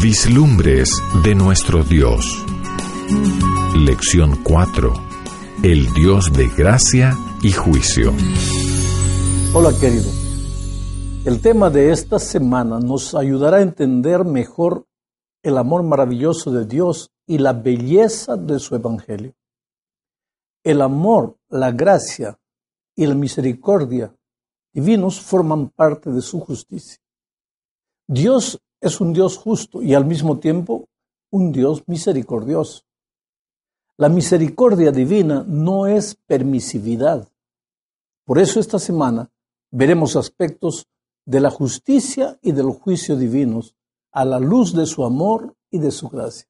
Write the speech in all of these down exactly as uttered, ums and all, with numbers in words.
Vislumbres de nuestro Dios. Lección cuatro. El Dios de gracia y juicio. Hola, querido. El tema de esta semana nos ayudará a entender mejor el amor maravilloso de Dios y la belleza de su evangelio. El amor, la gracia y la misericordia divinos forman parte de su justicia. Dios es un Dios justo y al mismo tiempo un Dios misericordioso. La misericordia divina no es permisividad. Por eso esta semana veremos aspectos de la justicia y del juicio divinos a la luz de su amor y de su gracia.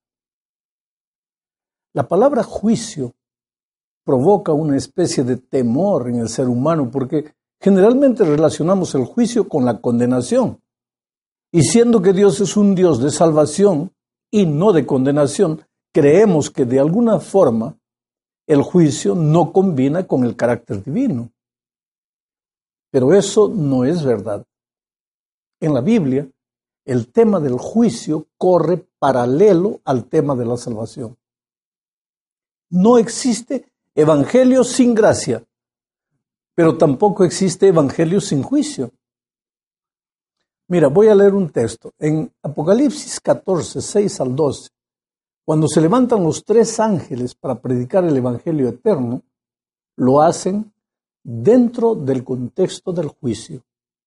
La palabra juicio provoca una especie de temor en el ser humano porque generalmente relacionamos el juicio con la condenación. Y siendo que Dios es un Dios de salvación y no de condenación, creemos que de alguna forma el juicio no combina con el carácter divino. Pero eso no es verdad. En la Biblia, el tema del juicio corre paralelo al tema de la salvación. No existe evangelio sin gracia, pero tampoco existe evangelio sin juicio. Mira, voy a leer un texto. En Apocalipsis catorce, seis al doce, cuando se levantan los tres ángeles para predicar el evangelio eterno, lo hacen dentro del contexto del juicio.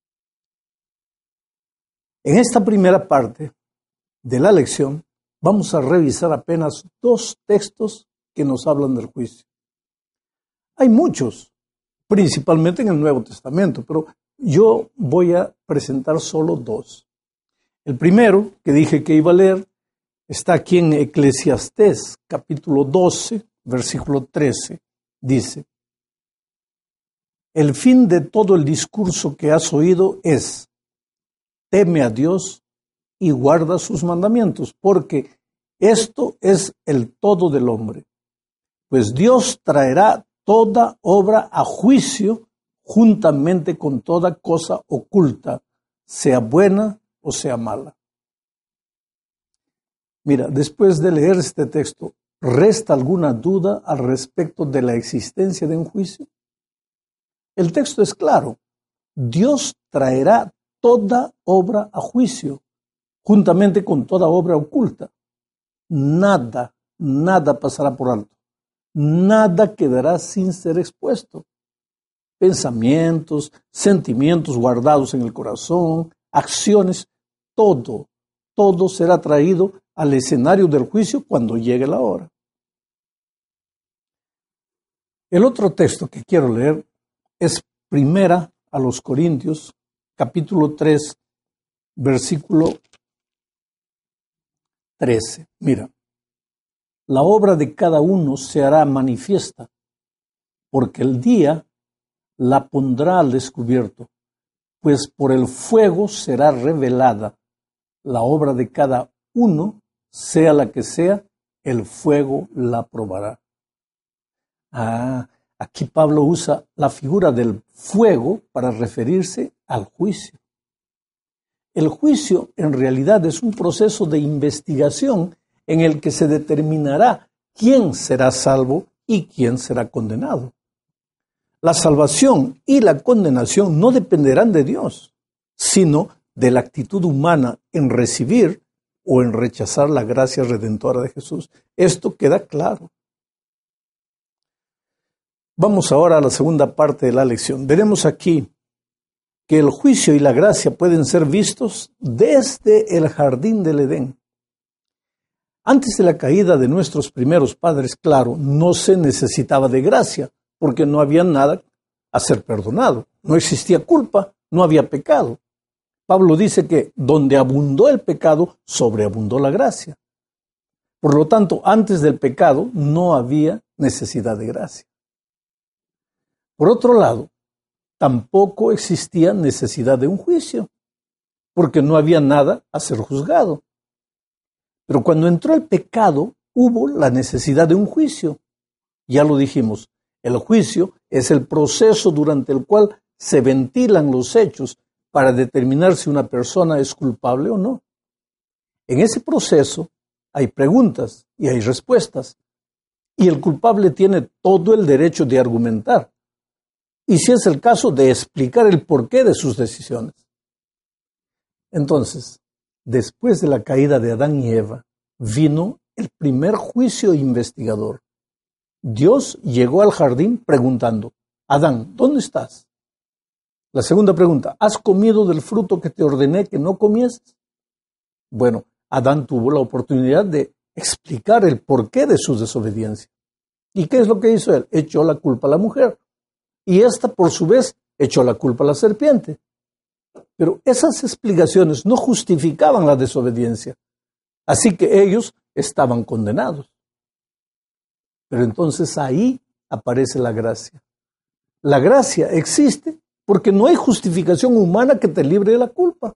En esta primera parte de la lección vamos a revisar apenas dos textos que nos hablan del juicio. Hay muchos, principalmente en el Nuevo Testamento, pero yo voy a presentar solo dos. El primero, que dije que iba a leer, está aquí en Eclesiastés, capítulo doce, versículo trece. Dice: el fin de todo el discurso que has oído es: teme a Dios y guarda sus mandamientos, porque esto es el todo del hombre. Pues Dios traerá toda obra a juicio juntamente con toda cosa oculta, sea buena o sea mala. Mira, después de leer este texto, ¿resta alguna duda al respecto de la existencia de un juicio? El texto es claro. Dios traerá toda obra a juicio, juntamente con toda obra oculta. Nada, nada pasará por alto. Nada quedará sin ser expuesto. Pensamientos, sentimientos guardados en el corazón, acciones, todo, todo será traído al escenario del juicio cuando llegue la hora. El otro texto que quiero leer es Primera a los Corintios, capítulo tres, versículo trece. Mira, la obra de cada uno se hará manifiesta, porque el día la pondrá al descubierto, pues por el fuego será revelada la obra de cada uno, sea la que sea, el fuego la probará. Ah, aquí Pablo usa la figura del fuego para referirse al juicio. El juicio en realidad es un proceso de investigación en el que se determinará quién será salvo y quién será condenado. La salvación y la condenación no dependerán de Dios, sino de la actitud humana en recibir o en rechazar la gracia redentora de Jesús. Esto queda claro. Vamos ahora a la segunda parte de la lección. Veremos aquí que el juicio y la gracia pueden ser vistos desde el jardín del Edén. Antes de la caída de nuestros primeros padres, claro, no se necesitaba de gracia, porque no había nada a ser perdonado. No existía culpa, no había pecado. Pablo dice que donde abundó el pecado, sobreabundó la gracia. Por lo tanto, antes del pecado no había necesidad de gracia. Por otro lado, tampoco existía necesidad de un juicio, porque no había nada a ser juzgado. Pero cuando entró el pecado, hubo la necesidad de un juicio. Ya lo dijimos, el juicio es el proceso durante el cual se ventilan los hechos para determinar si una persona es culpable o no. En ese proceso hay preguntas y hay respuestas, y el culpable tiene todo el derecho de argumentar, y si es el caso, de explicar el porqué de sus decisiones. Entonces, después de la caída de Adán y Eva, vino el primer juicio investigador. Dios llegó al jardín preguntando: Adán, ¿dónde estás? La segunda pregunta: ¿has comido del fruto que te ordené que no comieses? Bueno, Adán tuvo la oportunidad de explicar el porqué de su desobediencia. ¿Y qué es lo que hizo él? Echó la culpa a la mujer. Y ésta, por su vez, echó la culpa a la serpiente. Pero esas explicaciones no justificaban la desobediencia. Así que ellos estaban condenados. Pero entonces ahí aparece la gracia. La gracia existe porque no hay justificación humana que te libre de la culpa.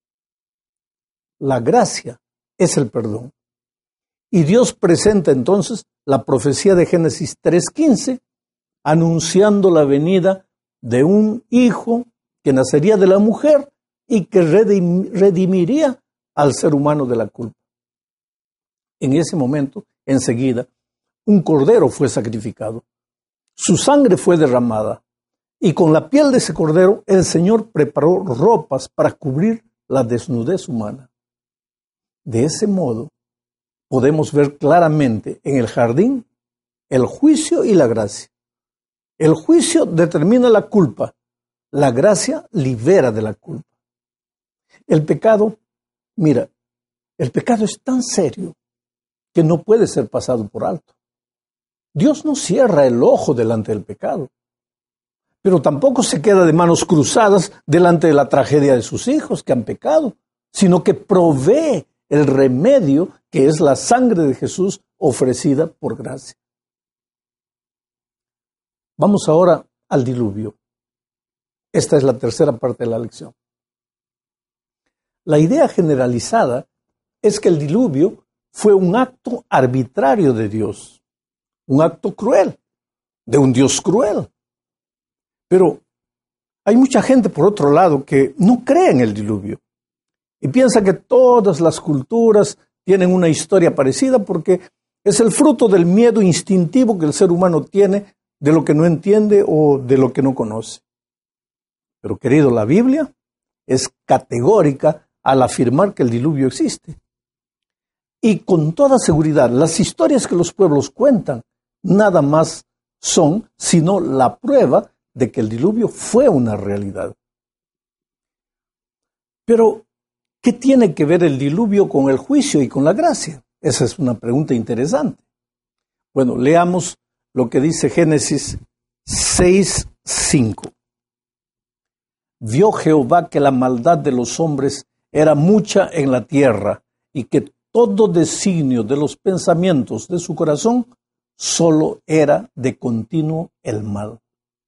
La gracia es el perdón. Y Dios presenta entonces la profecía de Génesis tres quince, anunciando la venida de un hijo que nacería de la mujer y que redim- redimiría al ser humano de la culpa. En ese momento, enseguida, un cordero fue sacrificado. Su sangre fue derramada. Y con la piel de ese cordero, el Señor preparó ropas para cubrir la desnudez humana. De ese modo, podemos ver claramente en el jardín el juicio y la gracia. El juicio determina la culpa. La gracia libera de la culpa. El pecado, mira, el pecado es tan serio que no puede ser pasado por alto. Dios no cierra el ojo delante del pecado, pero tampoco se queda de manos cruzadas delante de la tragedia de sus hijos que han pecado, sino que provee el remedio que es la sangre de Jesús ofrecida por gracia. Vamos ahora al diluvio. Esta es la tercera parte de la lección. La idea generalizada es que el diluvio fue un acto arbitrario de Dios, un acto cruel, de un Dios cruel. Pero hay mucha gente, por otro lado, que no cree en el diluvio y piensa que todas las culturas tienen una historia parecida porque es el fruto del miedo instintivo que el ser humano tiene de lo que no entiende o de lo que no conoce. Pero, querido, la Biblia es categórica al afirmar que el diluvio existe. Y con toda seguridad, las historias que los pueblos cuentan nada más son sino la prueba de que el diluvio fue una realidad. Pero, ¿qué tiene que ver el diluvio con el juicio y con la gracia? Esa es una pregunta interesante. Bueno, leamos lo que dice Génesis seis cinco. Vio Jehová que la maldad de los hombres era mucha en la tierra y que todo designio de los pensamientos de su corazón solo era de continuo el mal.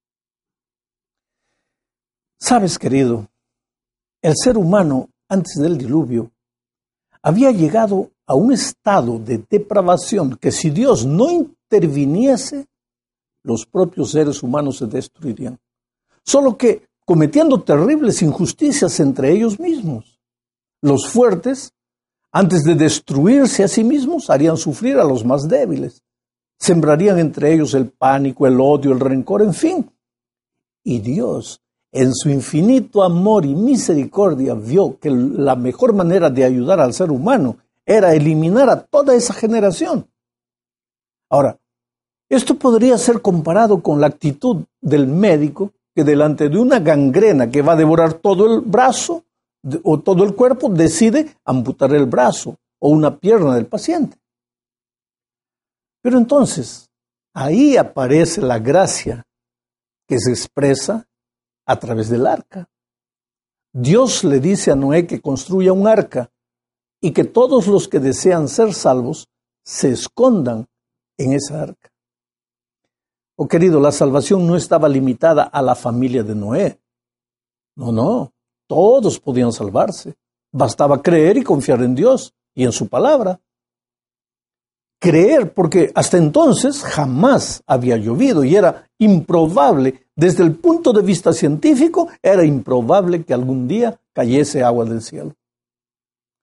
Sabes, querido, el ser humano antes del diluvio había llegado a un estado de depravación que si Dios no interviniese, los propios seres humanos se destruirían. Solo que cometiendo terribles injusticias entre ellos mismos. Los fuertes, antes de destruirse a sí mismos, harían sufrir a los más débiles. Sembrarían entre ellos el pánico, el odio, el rencor, en fin. Y Dios, en su infinito amor y misericordia, vio que la mejor manera de ayudar al ser humano era eliminar a toda esa generación. Ahora, esto podría ser comparado con la actitud del médico que delante de una gangrena que va a devorar todo el brazo o todo el cuerpo decide amputar el brazo o una pierna del paciente. Pero entonces, ahí aparece la gracia que se expresa a través del arca. Dios le dice a Noé que construya un arca y que todos los que desean ser salvos se escondan en esa arca. Oh, querido, la salvación no estaba limitada a la familia de Noé. No, no, todos podían salvarse. Bastaba creer y confiar en Dios y en su palabra. Creer, porque hasta entonces jamás había llovido y era improbable, desde el punto de vista científico, era improbable que algún día cayese agua del cielo.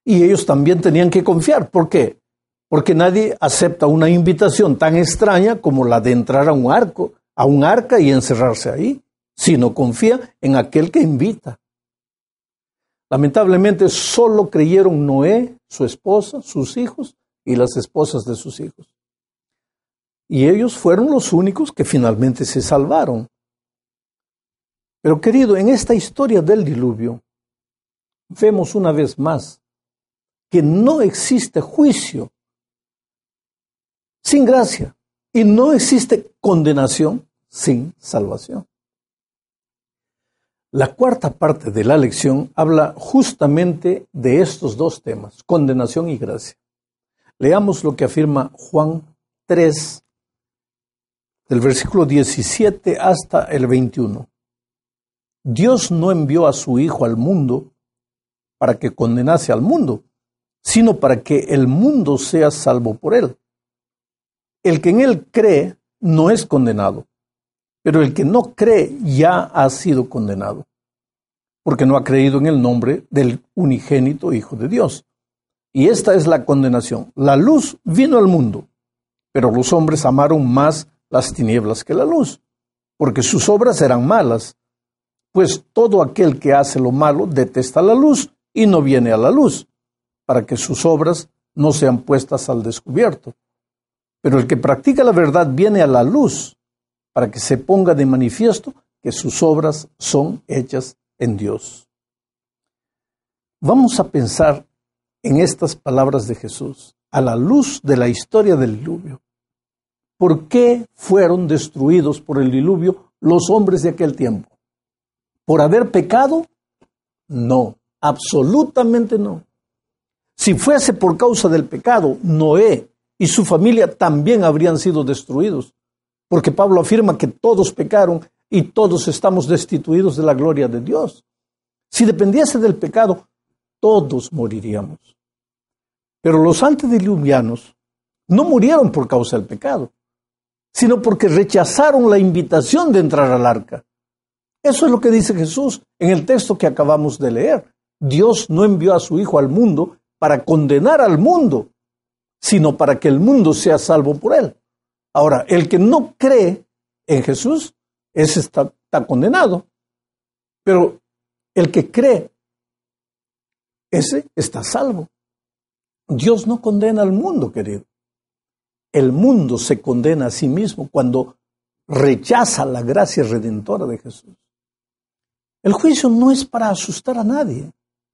Y ellos también tenían que confiar. ¿Por qué? Porque nadie acepta una invitación tan extraña como la de entrar a un arco, a un arca y encerrarse ahí, sino confía en aquel que invita. Lamentablemente solo creyeron Noé, su esposa, sus hijos y las esposas de sus hijos. Y ellos fueron los únicos que finalmente se salvaron. Pero querido, en esta historia del diluvio, vemos una vez más que no existe juicio sin gracia y no existe condenación sin salvación. La cuarta parte de la lección habla justamente de estos dos temas, condenación y gracia. Leamos lo que afirma Juan tres, del versículo diecisiete hasta el veintiuno. Dios no envió a su Hijo al mundo para que condenase al mundo, sino para que el mundo sea salvo por él. El que en él cree no es condenado, pero el que no cree ya ha sido condenado, porque no ha creído en el nombre del unigénito Hijo de Dios. Y esta es la condenación. La luz vino al mundo, pero los hombres amaron más las tinieblas que la luz, porque sus obras eran malas. Pues todo aquel que hace lo malo detesta la luz y no viene a la luz, para que sus obras no sean puestas al descubierto. Pero el que practica la verdad viene a la luz, para que se ponga de manifiesto que sus obras son hechas en Dios. Vamos a pensar en estas palabras de Jesús, a la luz de la historia del diluvio. ¿Por qué fueron destruidos por el diluvio los hombres de aquel tiempo? ¿Por haber pecado? No, absolutamente no. Si fuese por causa del pecado, Noé y su familia también habrían sido destruidos, porque Pablo afirma que todos pecaron y todos estamos destituidos de la gloria de Dios. Si dependiese del pecado, todos moriríamos. Pero los antediluvianos no murieron por causa del pecado, sino porque rechazaron la invitación de entrar al arca. Eso es lo que dice Jesús en el texto que acabamos de leer. Dios no envió a su Hijo al mundo para condenar al mundo, sino para que el mundo sea salvo por él. Ahora, el que no cree en Jesús, ese está, está condenado. Pero el que cree, ese está salvo. Dios no condena al mundo, querido. El mundo se condena a sí mismo cuando rechaza la gracia redentora de Jesús. El juicio no es para asustar a nadie.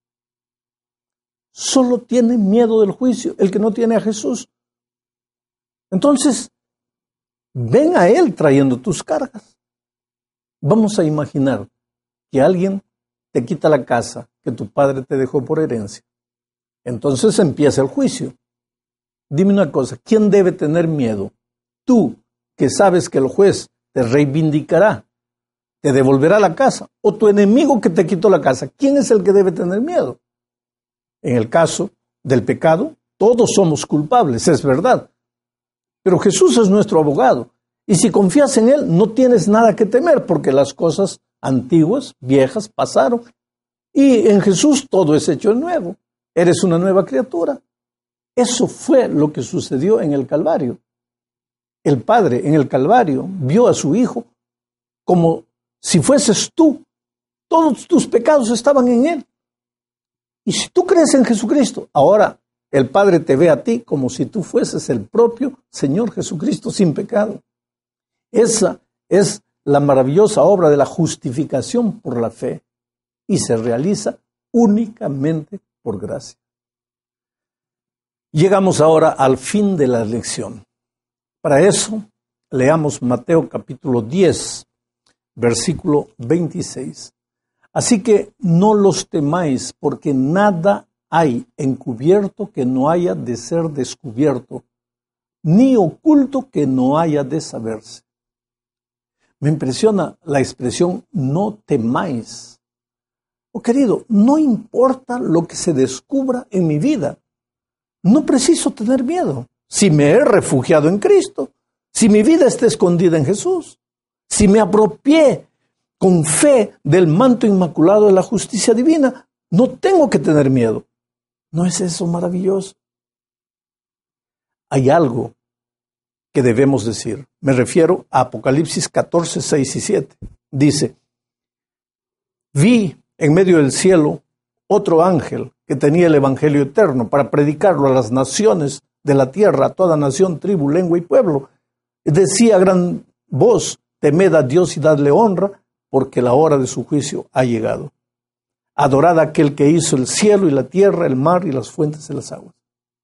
Solo tiene miedo del juicio el que no tiene a Jesús. Entonces, ven a Él trayendo tus cargas. Vamos a imaginar que alguien te quita la casa que tu padre te dejó por herencia. Entonces empieza el juicio. Dime una cosa, ¿quién debe tener miedo? Tú, que sabes que el juez te reivindicará, te devolverá la casa, o tu enemigo que te quitó la casa. ¿Quién es el que debe tener miedo? En el caso del pecado, todos somos culpables, es verdad. Pero Jesús es nuestro abogado. Y si confías en Él, no tienes nada que temer, porque las cosas antiguas, viejas, pasaron. Y en Jesús todo es hecho nuevo. Eres una nueva criatura. Eso fue lo que sucedió en el Calvario. El Padre en el Calvario vio a su Hijo como si fueses tú. Todos tus pecados estaban en Él. Y si tú crees en Jesucristo, ahora el Padre te ve a ti como si tú fueses el propio Señor Jesucristo sin pecado. Esa es la maravillosa obra de la justificación por la fe y se realiza únicamente por gracia. Llegamos ahora al fin de la lección. Para eso, leamos Mateo capítulo diez, versículo veintiséis. Así que no los temáis, porque nada hay encubierto que no haya de ser descubierto, ni oculto que no haya de saberse. Me impresiona la expresión no temáis. Oh querido, no importa lo que se descubra en mi vida. No preciso tener miedo. Si me he refugiado en Cristo, si mi vida está escondida en Jesús, si me apropié con fe del manto inmaculado de la justicia divina, no tengo que tener miedo. ¿No es eso maravilloso? Hay algo que debemos decir. Me refiero a Apocalipsis catorce, seis y siete. Dice, vi en medio del cielo otro ángel que tenía el evangelio eterno para predicarlo a las naciones de la tierra, a toda nación, tribu, lengua y pueblo. Decía a gran voz, temed a Dios y dadle honra, porque la hora de su juicio ha llegado. Adorad a aquel que hizo el cielo y la tierra, el mar y las fuentes de las aguas.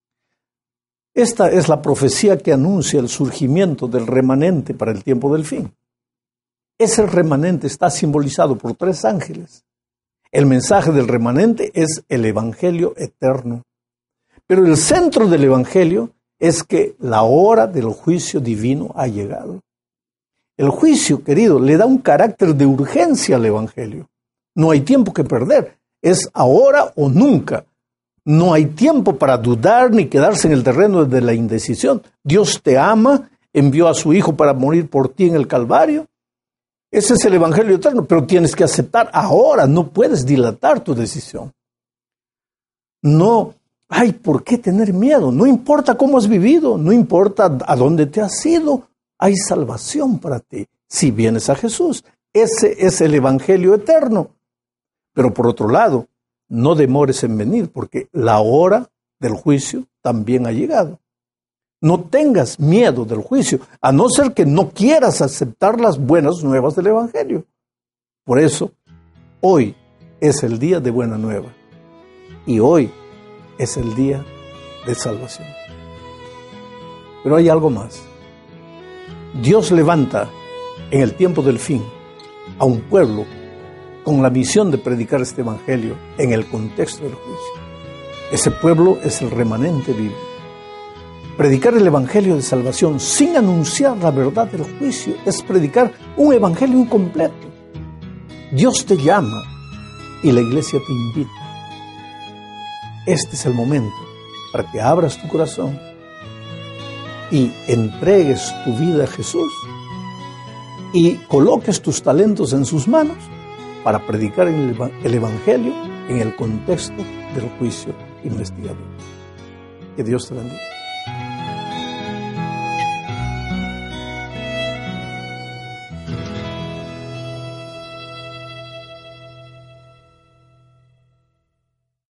Esta es la profecía que anuncia el surgimiento del remanente para el tiempo del fin. Ese remanente está simbolizado por tres ángeles. El mensaje del remanente es el evangelio eterno. Pero el centro del evangelio es que la hora del juicio divino ha llegado. El juicio, querido, le da un carácter de urgencia al evangelio. No hay tiempo que perder. Es ahora o nunca. No hay tiempo para dudar ni quedarse en el terreno de la indecisión. Dios te ama, envió a su Hijo para morir por ti en el Calvario. Ese es el evangelio eterno, pero tienes que aceptar ahora, no puedes dilatar tu decisión. No, ay, ¿por qué tener miedo? No importa cómo has vivido, no importa a dónde te has ido, hay salvación para ti si vienes a Jesús. Ese es el evangelio eterno. Pero por otro lado, no demores en venir, porque la hora del juicio también ha llegado. No tengas miedo del juicio, a no ser que no quieras aceptar las buenas nuevas del evangelio. Por eso, hoy es el día de buena nueva. Y hoy es el día de salvación. Pero hay algo más. Dios levanta en el tiempo del fin a un pueblo con la misión de predicar este evangelio en el contexto del juicio. Ese pueblo es el remanente bíblico. Predicar el evangelio de salvación sin anunciar la verdad del juicio es predicar un evangelio incompleto. Dios te llama y la iglesia te invita. Este es el momento para que abras tu corazón y entregues tu vida a Jesús y coloques tus talentos en sus manos para predicar el evangelio en el contexto del juicio investigador. Que Dios te bendiga.